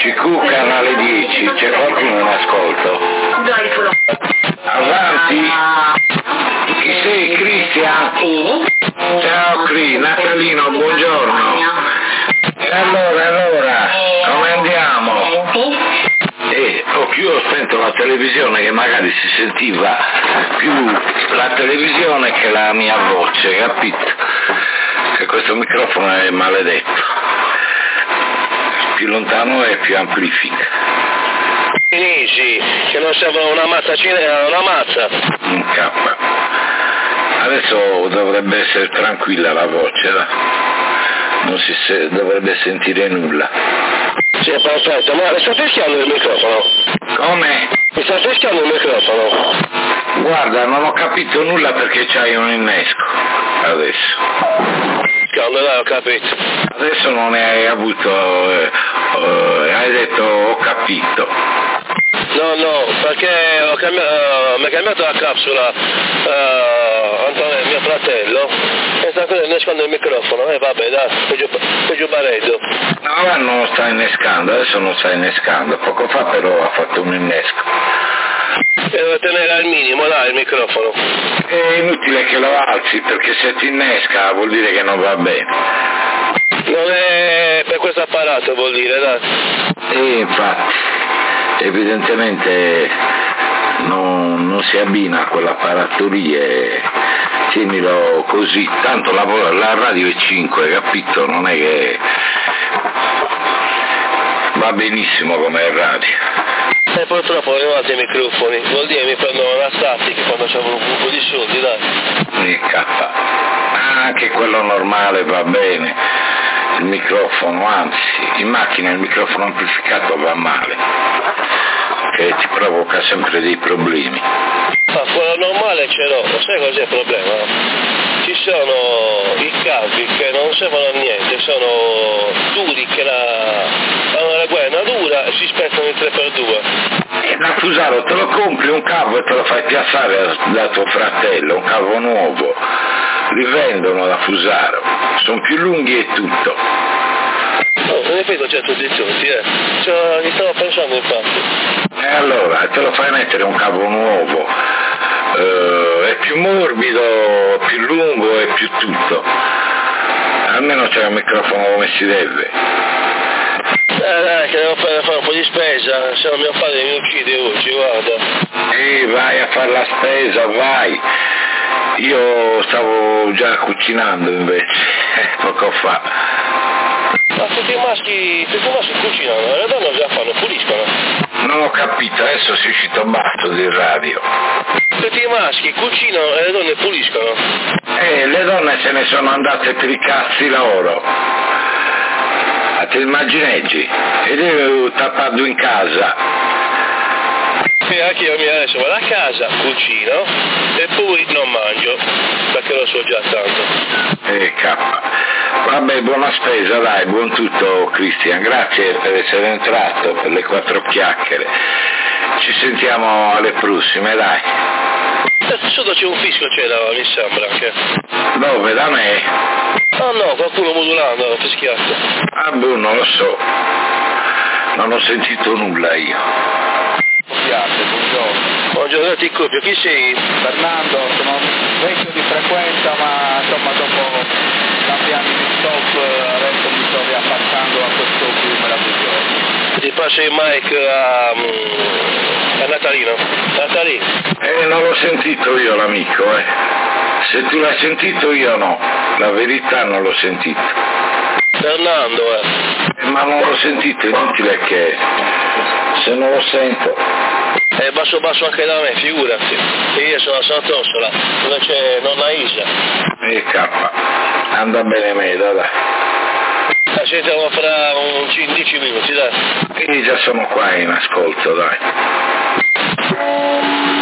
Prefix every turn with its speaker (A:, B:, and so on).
A: CQ canale 10, c'è qualcuno in ascolto? Avanti? Chi sei, Cristian? Ciao Natalino, buongiorno. E allora, come andiamo? Ho spento la televisione, che magari si sentiva più la televisione che la mia voce, capito? Che questo microfono è maledetto, più lontano e più amplifica.
B: Finigi, che non sembra una mazza una mazza.
A: Adesso dovrebbe essere tranquilla la voce, non si dovrebbe sentire nulla.
B: Sì, perfetto, ma sta fischiando il microfono?
A: Come?
B: Mi sta fischiando il microfono?
A: Guarda, non ho capito nulla perché c'hai un innesco, adesso.
B: Quando ho capito.
A: Adesso non ne hai avuto, hai detto ho capito.
B: No, perché mi ha cambiato la capsula Antonio, mio fratello, e sta innescando il microfono, vabbè dai, peggio baretto.
A: No, non sta innescando, adesso non sta innescando, poco fa però ha fatto un innesco.
B: Devo tenere al minimo, dai, il microfono.
A: È inutile che lo alzi, perché se ti innesca vuol dire che non va bene.
B: Non è per questo apparato, vuol dire, dai.
A: Infatti, evidentemente non si abbina a quell'apparato lì e tienilo così, tanto la radio è 5, capito? Non è che va benissimo come radio.
B: E purtroppo non ho i microfoni, vuol dire mi prendono la statica quando c'è un po' di soldi, dai.
A: Anche quello normale va bene, il microfono, anzi, in macchina il microfono amplificato va male, che ti provoca sempre dei problemi.
B: Quello normale ce l'ho, sai cos'è il problema? Ci sono i cavi che non servono a niente, sono duri che hanno la guerra dura e si spezzano in 3x2.
A: E da Fusaro te lo compri un cavo e te lo fai piazzare da tuo fratello, un cavo nuovo, li vendono da Fusaro, sono più lunghi e tutto.
B: In effetti c'è tutti, mi stavo pensando infatti.
A: E allora te lo fai mettere un cavo nuovo, è più morbido, più lungo e più tutto, almeno c'è un microfono come si deve.
B: Dai, che devo fare un po' di spesa, se no mio padre mi uccide oggi, guarda.
A: Vai a fare la spesa, vai. Io stavo già cucinando invece, poco fa.
B: Ma tutti i maschi cucinano, le donne già fanno, puliscono.
A: Non ho capito, adesso si è uscito basso di radio.
B: Tutti i maschi cucinano e le donne puliscono.
A: Le donne se ne sono andate per i cazzi loro. A te immagineggi? Ed io tappato in casa.
B: E anche io adesso vado a casa, cucino e poi non mangio, perché lo so già tanto.
A: Vabbè, buona spesa, dai, buon tutto Cristian, grazie per essere entrato, per le 4 chiacchiere. Ci sentiamo alle prossime, dai.
B: Sotto c'è un fischio, mi sembra anche.
A: Dove, da me?
B: No, qualcuno modulando, fischiato.
A: Non lo so, non ho sentito nulla io.
B: Buongiorno, ti copio, chi sei?
C: Fernando, sono vecchio di frequenza, ma insomma dopo tanti anni di stop adesso mi sto riappassando a questo più meraviglioso.
B: Ti passo il mic a Natalino. Natalì.
A: Non l'ho sentito io l'amico, Se tu l'hai sentito io no, la verità non l'ho sentito.
B: Fernando,
A: Ma non l'ho sentito, è inutile che se non lo sento.
B: Basso anche da me, figurati. Io sono a Sant'Orsola, dove c'è nonna Isa.
A: Anda bene me, dai.
B: Sentiamo fra 10 minuti, dai.
A: Già sono qua in ascolto, dai.